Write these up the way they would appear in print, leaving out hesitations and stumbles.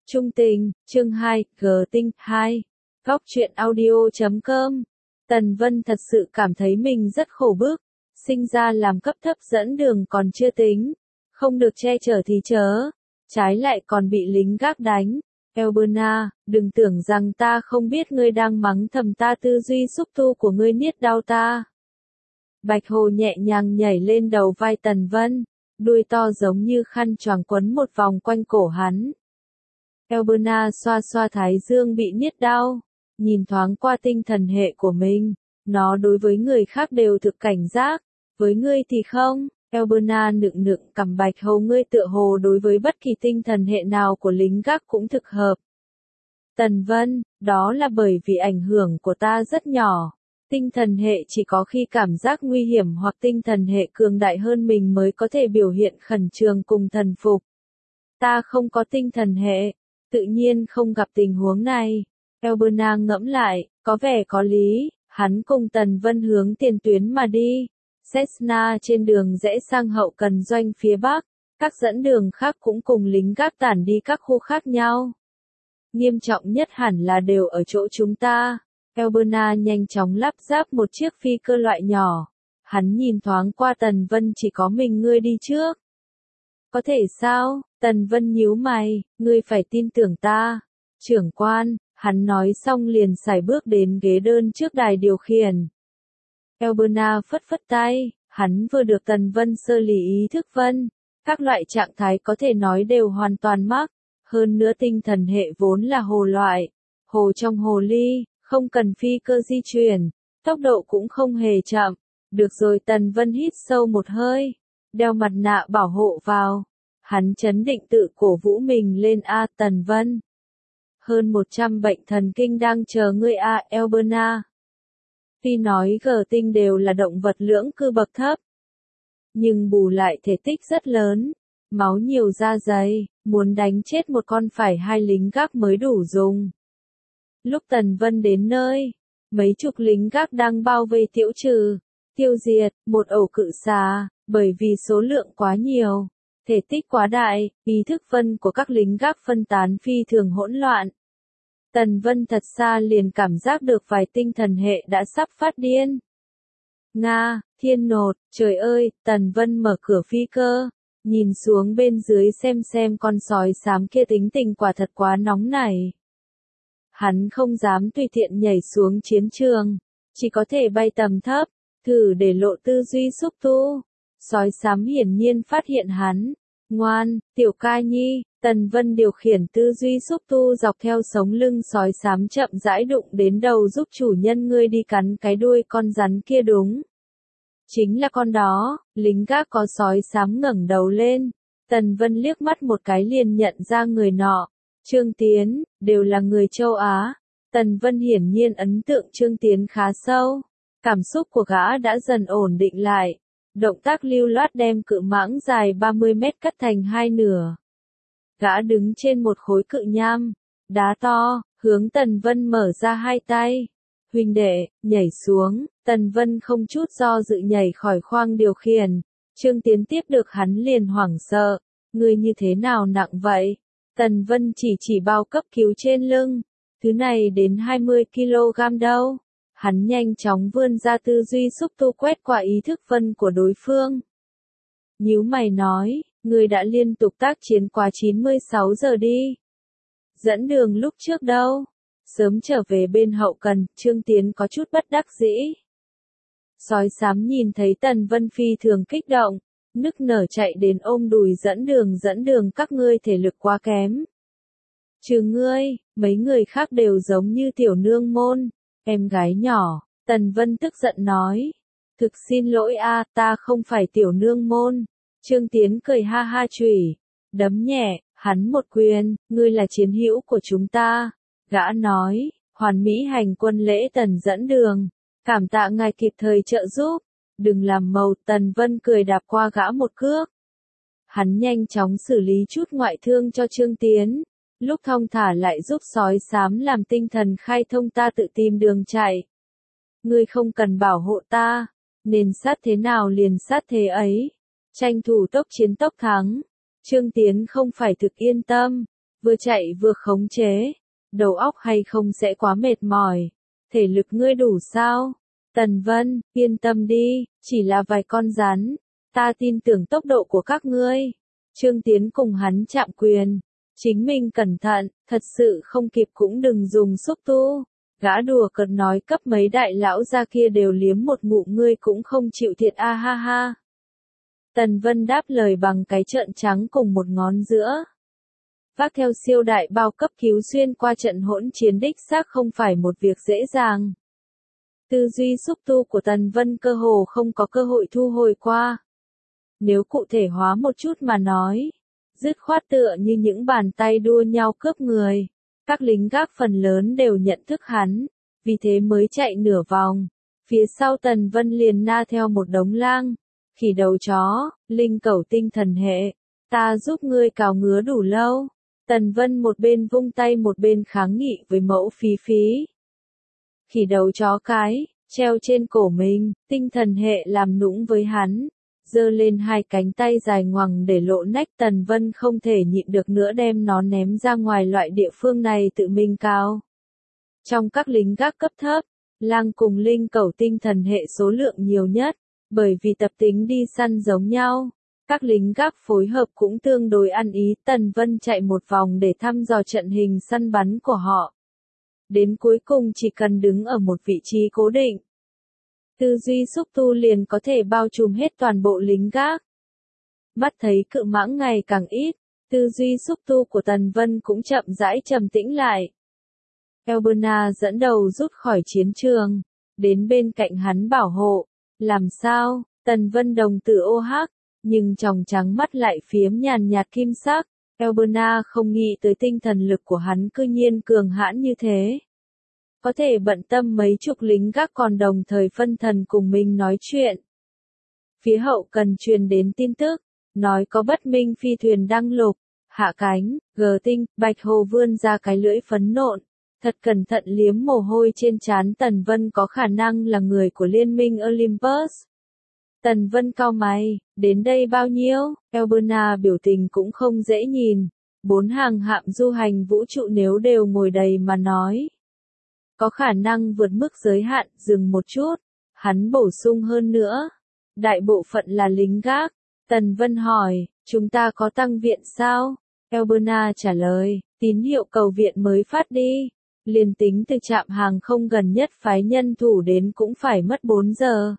Trung tình, chương 2, G tinh 2. Góc truyện audio.com. Tần Vân thật sự cảm thấy mình rất khổ bức, sinh ra làm cấp thấp dẫn đường còn chưa tính, không được che chở thì chớ, trái lại còn bị lính gác đánh. Elberna, đừng tưởng rằng ta không biết ngươi đang mắng thầm ta, tư duy xúc tu của ngươi niết đau ta. Bạch Hồ nhẹ nhàng nhảy lên đầu vai Tần Vân, đuôi to giống như khăn choàng quấn một vòng quanh cổ hắn. Elberna xoa xoa thái dương bị niết đau, nhìn thoáng qua tinh thần hệ của mình, nó đối với người khác đều thực cảnh giác, với ngươi thì không. Elberna nựng nựng cằm Bạch Hồ, ngươi tựa hồ đối với bất kỳ tinh thần hệ nào của lính gác cũng thực hợp. Tần Vân, đó là bởi vì ảnh hưởng của ta rất nhỏ. Tinh thần hệ chỉ có khi cảm giác nguy hiểm hoặc tinh thần hệ cường đại hơn mình mới có thể biểu hiện khẩn trương cùng thần phục. Ta không có tinh thần hệ, tự nhiên không gặp tình huống này. Elberna ngẫm lại, có vẻ có lý, hắn cùng Tần Vân hướng tiền tuyến mà đi. Cessna trên đường rẽ sang hậu cần doanh phía Bắc, các dẫn đường khác cũng cùng lính gác tản đi các khu khác nhau. Nghiêm trọng nhất hẳn là đều ở chỗ chúng ta. Elberna nhanh chóng lắp ráp một chiếc phi cơ loại nhỏ. Hắn nhìn thoáng qua Tần Vân, chỉ có mình ngươi đi trước. Có thể sao? Tần Vân nhíu mày, ngươi phải tin tưởng ta. Trưởng quan, hắn nói xong liền sải bước đến ghế đơn trước đài điều khiển. Elberna phất phất tay, hắn vừa được Tần Vân sơ lý ý thức vân. Các loại trạng thái có thể nói đều hoàn toàn mắc. Hơn nữa tinh thần hệ vốn là hồ loại. Hồ trong hồ ly, không cần phi cơ di chuyển. Tốc độ cũng không hề chậm. Được rồi, Tần Vân hít sâu một hơi. Đeo mặt nạ bảo hộ vào. Hắn chấn định tự cổ vũ mình lên. Tần Vân. Hơn 100 bệnh thần kinh đang chờ ngươi Elberna. Tuy nói G tinh đều là động vật lưỡng cư bậc thấp, nhưng bù lại thể tích rất lớn, máu nhiều da dày, muốn đánh chết một con phải 2 lính gác mới đủ dùng. Lúc Tần Vân đến nơi, mấy chục lính gác đang bao vây tiêu trừ, tiêu diệt một ổ cự xà, bởi vì số lượng quá nhiều, thể tích quá đại, ý thức phân của các lính gác phân tán phi thường hỗn loạn. Tần Vân thật xa liền cảm giác được vài tinh thần hệ đã sắp phát điên. Nga, thiên nột, trời ơi, Tần Vân mở cửa phi cơ, nhìn xuống bên dưới xem con sói xám kia tính tình quả thật quá nóng nảy. Hắn không dám tùy tiện nhảy xuống chiến trường, chỉ có thể bay tầm thấp, thử để lộ tư duy xúc tu. Sói xám hiển nhiên phát hiện hắn. Ngoan, tiểu ca nhi. Tần Vân điều khiển tư duy xúc tu dọc theo sống lưng sói xám chậm rãi đụng đến đầu, giúp chủ nhân ngươi đi cắn cái đuôi con rắn kia. Đúng, chính là con đó. Lính gác có sói xám ngẩng đầu lên. Tần Vân liếc mắt một cái liền nhận ra người nọ. Trương Tiến, đều là người châu Á. Tần Vân hiển nhiên ấn tượng Trương Tiến khá sâu. Cảm xúc của gã đã dần ổn định lại. Động tác lưu loát đem cự mãng dài 30 mét cắt thành 2 nửa. Gã đứng trên một khối cự nham, đá to, hướng Tần Vân mở ra 2 tay. Huynh đệ, nhảy xuống. Tần Vân không chút do dự nhảy khỏi khoang điều khiển. Trương Tiến tiếp được hắn liền hoảng sợ. Ngươi như thế nào nặng vậy? Tần Vân chỉ bao cấp cứu trên lưng. Thứ này đến 20 kg đâu. Hắn nhanh chóng vươn ra tư duy xúc tu quét qua ý thức phân của đối phương. Nhíu mày nói, ngươi đã liên tục tác chiến quá 96 giờ đi. Dẫn đường lúc trước đâu? Sớm trở về bên hậu cần. Trương Tiến có chút bất đắc dĩ. Sói xám nhìn thấy Tần Vân phi thường kích động, nức nở chạy đến ôm đùi dẫn đường các ngươi thể lực quá kém. Trừ ngươi, mấy người khác đều giống như tiểu nương môn, em gái nhỏ. Tần Vân tức giận nói. Thực xin lỗi ta không phải tiểu nương môn. Trương Tiến cười ha ha chửi, đấm nhẹ, hắn một quyền, ngươi là chiến hữu của chúng ta. Gã nói, hoàn mỹ hành quân lễ Tần dẫn đường, cảm tạ ngài kịp thời trợ giúp, đừng làm màu. Tần Vân cười đạp qua gã một cước. Hắn nhanh chóng xử lý chút ngoại thương cho Trương Tiến, lúc thong thả lại giúp sói xám làm tinh thần khai thông, ta tự tìm đường chạy. Ngươi không cần bảo hộ ta, nên sát thế nào liền sát thế ấy. Tranh thủ tốc chiến tốc thắng. Trương Tiến không phải thực yên tâm, vừa chạy vừa khống chế, đầu óc hay không sẽ quá mệt mỏi, thể lực ngươi đủ sao? Tần Vân, yên tâm đi, chỉ là vài con rắn, ta tin tưởng tốc độ của các ngươi. Trương Tiến cùng hắn chạm quyền, chính mình cẩn thận, thật sự không kịp cũng đừng dùng xúc tu. Gã đùa cợt nói cấp mấy đại lão gia kia đều liếm một ngụm ngươi cũng không chịu thiệt a ha ha. Tần Vân đáp lời bằng cái trợn trắng cùng một ngón giữa. Vác theo siêu đại bao cấp cứu xuyên qua trận hỗn chiến đích xác không phải một việc dễ dàng. Tư duy xúc tu của Tần Vân cơ hồ không có cơ hội thu hồi qua. Nếu cụ thể hóa một chút mà nói, dứt khoát tựa như những bàn tay đua nhau cướp người. Các lính gác phần lớn đều nhận thức hắn, vì thế mới chạy nửa vòng. Phía sau Tần Vân liền na theo một đống lang, khỉ đầu chó, linh cẩu tinh thần hệ. Ta giúp ngươi cào ngứa đủ lâu. Tần Vân một bên vung tay một bên kháng nghị với mẫu Phí Phí. Khỉ đầu chó cái, treo trên cổ mình, tinh thần hệ làm nũng với hắn. Giơ lên hai cánh tay dài ngoằng để lộ nách. Tần Vân không thể nhịn được nữa đem nó ném ra ngoài loại địa phương này tự mình cao. Trong các lính gác cấp thấp, lang cùng linh cẩu tinh thần hệ số lượng nhiều nhất, bởi vì tập tính đi săn giống nhau. Các lính gác phối hợp cũng tương đối ăn ý. Tần Vân chạy một vòng để thăm dò trận hình săn bắn của họ. Đến cuối cùng chỉ cần đứng ở một vị trí cố định, tư duy xúc tu liền có thể bao trùm hết toàn bộ lính gác. Mắt thấy cự mãng ngày càng ít, tư duy xúc tu của Tần Vân cũng chậm rãi trầm tĩnh lại. Elberna dẫn đầu rút khỏi chiến trường, đến bên cạnh hắn bảo hộ. Làm sao? Tần Vân đồng tử ô hắc, nhưng tròng trắng mắt lại phiếm nhàn nhạt kim sắc. Elberna không nghĩ tới tinh thần lực của hắn cư nhiên cường hãn như thế. Có thể bận tâm mấy chục lính gác còn đồng thời phân thần cùng mình nói chuyện. Phía hậu cần truyền đến tin tức, nói có bất minh phi thuyền đăng lục, hạ cánh, gờ tinh. Bạch Hồ vươn ra cái lưỡi phấn nộn, thật cẩn thận liếm mồ hôi trên trán. Tần Vân có khả năng là người của liên minh Olympus. Tần Vân cau mày, đến đây bao nhiêu? Elberna biểu tình cũng không dễ nhìn. 4 hàng hạm du hành vũ trụ nếu đều ngồi đầy mà nói, có khả năng vượt mức giới hạn. Dừng một chút, hắn bổ sung hơn nữa. Đại bộ phận là lính gác. Tần Vân hỏi, chúng ta có tăng viện sao? Elberna trả lời, tín hiệu cầu viện mới phát đi. Liền tính từ trạm hàng không gần nhất phái nhân thủ đến cũng phải mất 4 giờ.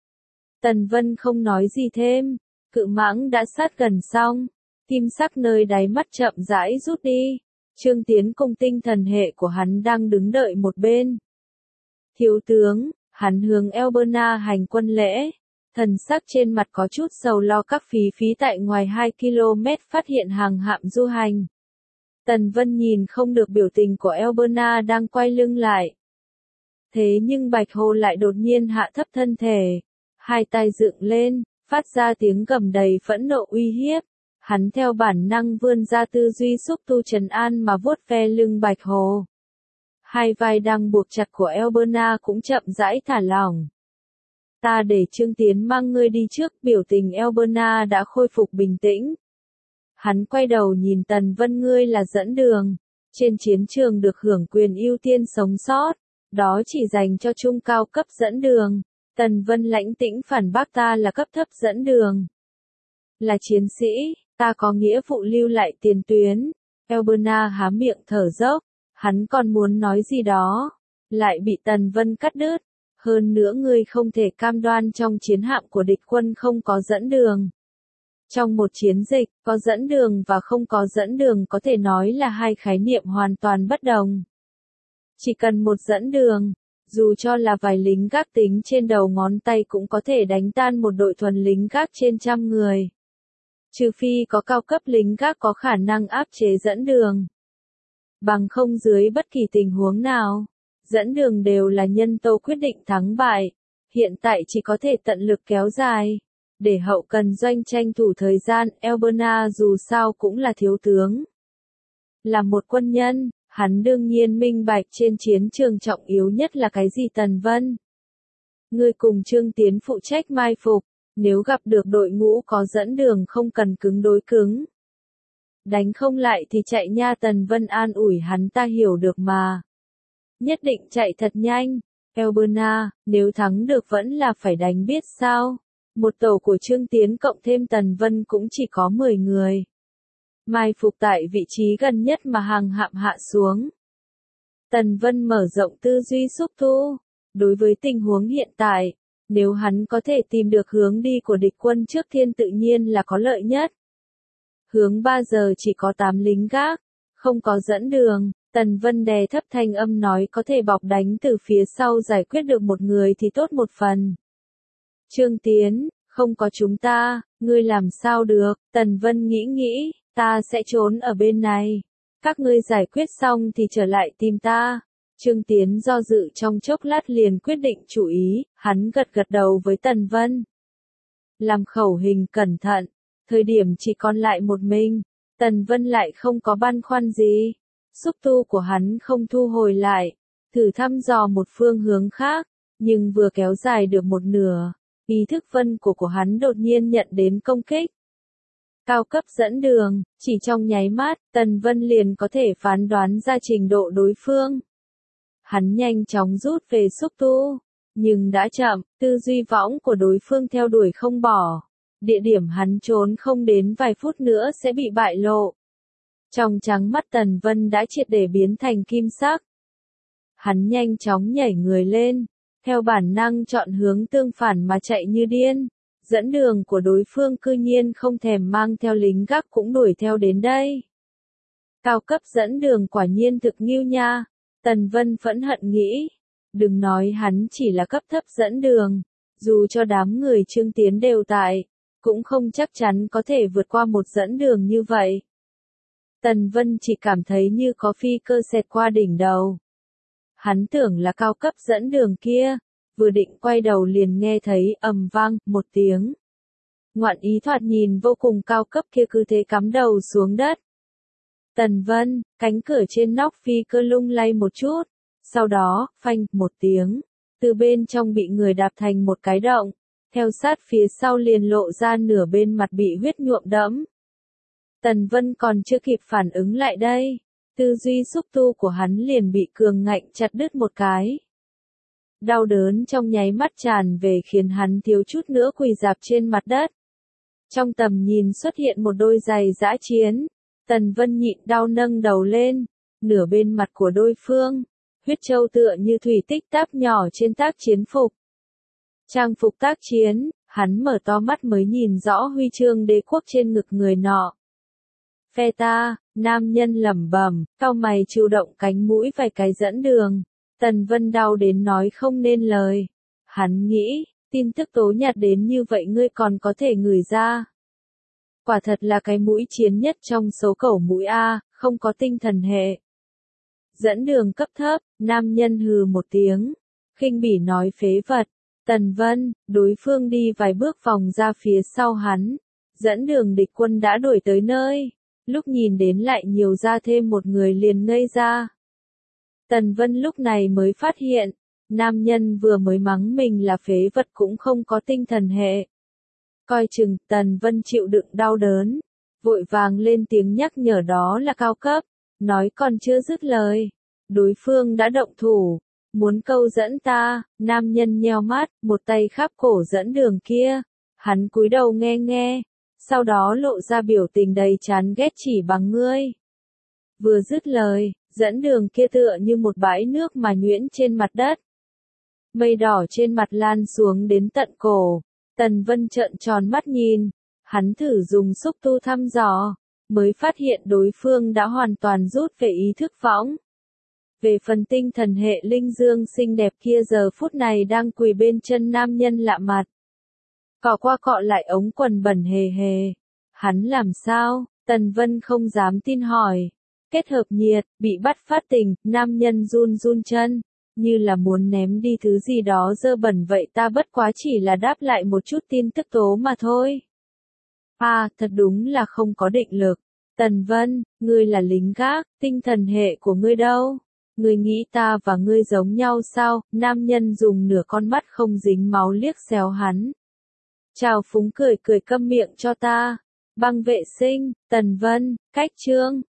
Tần Vân không nói gì thêm. Cự mãng đã sát gần xong. Kim sắc nơi đáy mắt chậm rãi rút đi. Trương Tiến cùng tinh thần hệ của hắn đang đứng đợi một bên. Thiếu tướng, hắn hướng Elberna hành quân lễ. Thần sắc trên mặt có chút sầu lo. Các Phí Phí tại ngoài 2 km phát hiện hàng hạm du hành. Tần Vân nhìn không được biểu tình của Elberna đang quay lưng lại. Thế nhưng Bạch Hồ lại đột nhiên hạ thấp thân thể. Hai tay dựng lên, phát ra tiếng gầm đầy phẫn nộ uy hiếp. Hắn theo bản năng vươn ra tư duy xúc tu trấn an mà vuốt ve lưng Bạch Hồ. Hai vai đang buộc chặt của Elberna cũng chậm rãi thả lỏng. Ta để Trương Tiến mang ngươi đi trước. Biểu tình Elberna đã khôi phục bình tĩnh. Hắn quay đầu nhìn Tần Vân, ngươi là dẫn đường. Trên chiến trường được hưởng quyền ưu tiên sống sót. Đó chỉ dành cho trung cao cấp dẫn đường. Tần Vân lãnh tĩnh phản bác, ta là cấp thấp dẫn đường. Là chiến sĩ, ta có nghĩa vụ lưu lại tiền tuyến. Elberna há miệng thở dốc. Hắn còn muốn nói gì đó, lại bị Tần Vân cắt đứt. Hơn nữa ngươi không thể cam đoan trong chiến hạm của địch quân không có dẫn đường. Trong một chiến dịch, có dẫn đường và không có dẫn đường có thể nói là hai khái niệm hoàn toàn bất đồng. Chỉ cần một dẫn đường, dù cho là vài lính gác tính trên đầu ngón tay cũng có thể đánh tan một đội thuần lính gác trên 100 người. Trừ phi có cao cấp lính gác có khả năng áp chế dẫn đường. Bằng không dưới bất kỳ tình huống nào, dẫn đường đều là nhân tố quyết định thắng bại. Hiện tại chỉ có thể tận lực kéo dài, để hậu cần doanh tranh thủ thời gian. Elberna dù sao cũng là thiếu tướng. Là một quân nhân, hắn đương nhiên minh bạch trên chiến trường trọng yếu nhất là cái gì. Tần Vân, ngươi cùng Trương Tiến phụ trách mai phục, nếu gặp được đội ngũ có dẫn đường không cần cứng đối cứng. Đánh không lại thì chạy nha, Tần Vân an ủi hắn, ta hiểu được mà. Nhất định chạy thật nhanh. Elberna, nếu thắng được vẫn là phải đánh biết sao. Một tổ của Trương Tiến cộng thêm Tần Vân cũng chỉ có 10 người. Mai phục tại vị trí gần nhất mà hàng hạm hạ xuống. Tần Vân mở rộng tư duy xúc thu. Đối với tình huống hiện tại, nếu hắn có thể tìm được hướng đi của địch quân trước thiên tự nhiên là có lợi nhất. Hướng 3 giờ chỉ có 8 lính gác, không có dẫn đường. Tần Vân đè thấp thanh âm nói, có thể bọc đánh từ phía sau giải quyết được một người thì tốt một phần. Trương Tiến, không có chúng ta, ngươi làm sao được? Tần Vân nghĩ, ta sẽ trốn ở bên này. Các ngươi giải quyết xong thì trở lại tìm ta. Trương Tiến do dự trong chốc lát liền quyết định chủ ý, hắn gật đầu với Tần Vân. Làm khẩu hình cẩn thận, thời điểm chỉ còn lại một mình, Tần Vân lại không có băn khoăn gì. Xúc tu của hắn không thu hồi lại, thử thăm dò một phương hướng khác, nhưng vừa kéo dài được một nửa, ý thức vân của hắn đột nhiên nhận đến công kích. Cao cấp dẫn đường, chỉ trong nháy mắt, Tần Vân liền có thể phán đoán ra trình độ đối phương. Hắn nhanh chóng rút về xúc tu, nhưng đã chậm, tư duy võng của đối phương theo đuổi không bỏ. Địa điểm hắn trốn không đến vài phút nữa sẽ bị bại lộ. Trong trắng mắt Tần Vân đã triệt để biến thành kim sắc. Hắn nhanh chóng nhảy người lên, theo bản năng chọn hướng tương phản mà chạy như điên. Dẫn đường của đối phương cư nhiên không thèm mang theo lính gác cũng đuổi theo đến đây. Cao cấp dẫn đường quả nhiên thực nghiêu nha. Tần Vân phẫn hận nghĩ. Đừng nói hắn chỉ là cấp thấp dẫn đường. Dù cho đám người Trương Tiến đều tại, cũng không chắc chắn có thể vượt qua một dẫn đường như vậy. Tần Vân chỉ cảm thấy như có phi cơ xẹt qua đỉnh đầu. Hắn tưởng là cao cấp dẫn đường kia, vừa định quay đầu liền nghe thấy ầm vang một tiếng. Ngoạn ý thoạt nhìn vô cùng cao cấp kia cứ thế cắm đầu xuống đất. Tần Vân, cánh cửa trên nóc phi cơ lung lay một chút, sau đó, phanh một tiếng, từ bên trong bị người đạp thành một cái động, theo sát phía sau liền lộ ra nửa bên mặt bị huyết nhuộm đẫm. Tần Vân còn chưa kịp phản ứng lại đây, tư duy xúc tu của hắn liền bị cường ngạnh chặt đứt một cái. Đau đớn trong nháy mắt tràn về khiến hắn thiếu chút nữa quỳ rạp trên mặt đất. Trong tầm nhìn xuất hiện một đôi giày dã chiến, Tần Vân nhịn đau nâng đầu lên, nửa bên mặt của đối phương, huyết châu tựa như thủy tích táp nhỏ trên tác chiến phục. Trang phục tác chiến, hắn mở to mắt mới nhìn rõ huy chương đế quốc trên ngực người nọ. Phe ta, nam nhân lẩm bẩm, cau mày chịu động cánh mũi vài cái dẫn đường. Tần Vân đau đến nói không nên lời. Hắn nghĩ, tin tức tố nhạt đến như vậy ngươi còn có thể ngửi ra. Quả thật là cái mũi chiến nhất trong số cẩu mũi A, không có tinh thần hệ. Dẫn đường cấp thấp, nam nhân hừ một tiếng, khinh bỉ nói phế vật. Tần Vân, đối phương đi vài bước vòng ra phía sau hắn. Dẫn đường địch quân đã đuổi tới nơi. Lúc nhìn đến lại nhiều ra thêm một người liền ngây ra. Tần Vân lúc này mới phát hiện, nam nhân vừa mới mắng mình là phế vật cũng không có tinh thần hệ. Coi chừng, Tần Vân chịu đựng đau đớn, vội vàng lên tiếng nhắc nhở đó là cao cấp, nói còn chưa dứt lời. Đối phương đã động thủ, muốn câu dẫn ta, nam nhân nheo mắt, một tay khắp cổ dẫn đường kia. Hắn cúi đầu nghe, sau đó lộ ra biểu tình đầy chán ghét chỉ bằng ngươi. Vừa dứt lời, dẫn đường kia tựa như một bãi nước mà nhuyễn trên mặt đất. Mây đỏ trên mặt lan xuống đến tận cổ. Tần Vân trợn tròn mắt nhìn. Hắn thử dùng xúc tu thăm dò, mới phát hiện đối phương đã hoàn toàn rút về ý thức võng. Về phần tinh thần hệ linh dương xinh đẹp kia giờ phút này đang quỳ bên chân nam nhân lạ mặt. Cọ qua cọ lại ống quần bẩn hề hề. Hắn làm sao? Tần Vân không dám tin hỏi. Kết hợp nhiệt, bị bắt phát tình, nam nhân run chân, như là muốn ném đi thứ gì đó dơ bẩn vậy, ta bất quá chỉ là đáp lại một chút tin tức tố mà thôi. À, thật đúng là không có định lực. Tần Vân, ngươi là lính gác, tinh thần hệ của ngươi đâu? Ngươi nghĩ ta và ngươi giống nhau sao? Nam nhân dùng nửa con mắt không dính máu liếc xéo hắn. Chào phúng cười câm miệng cho ta. Băng vệ sinh, Tần Vân, cách chương.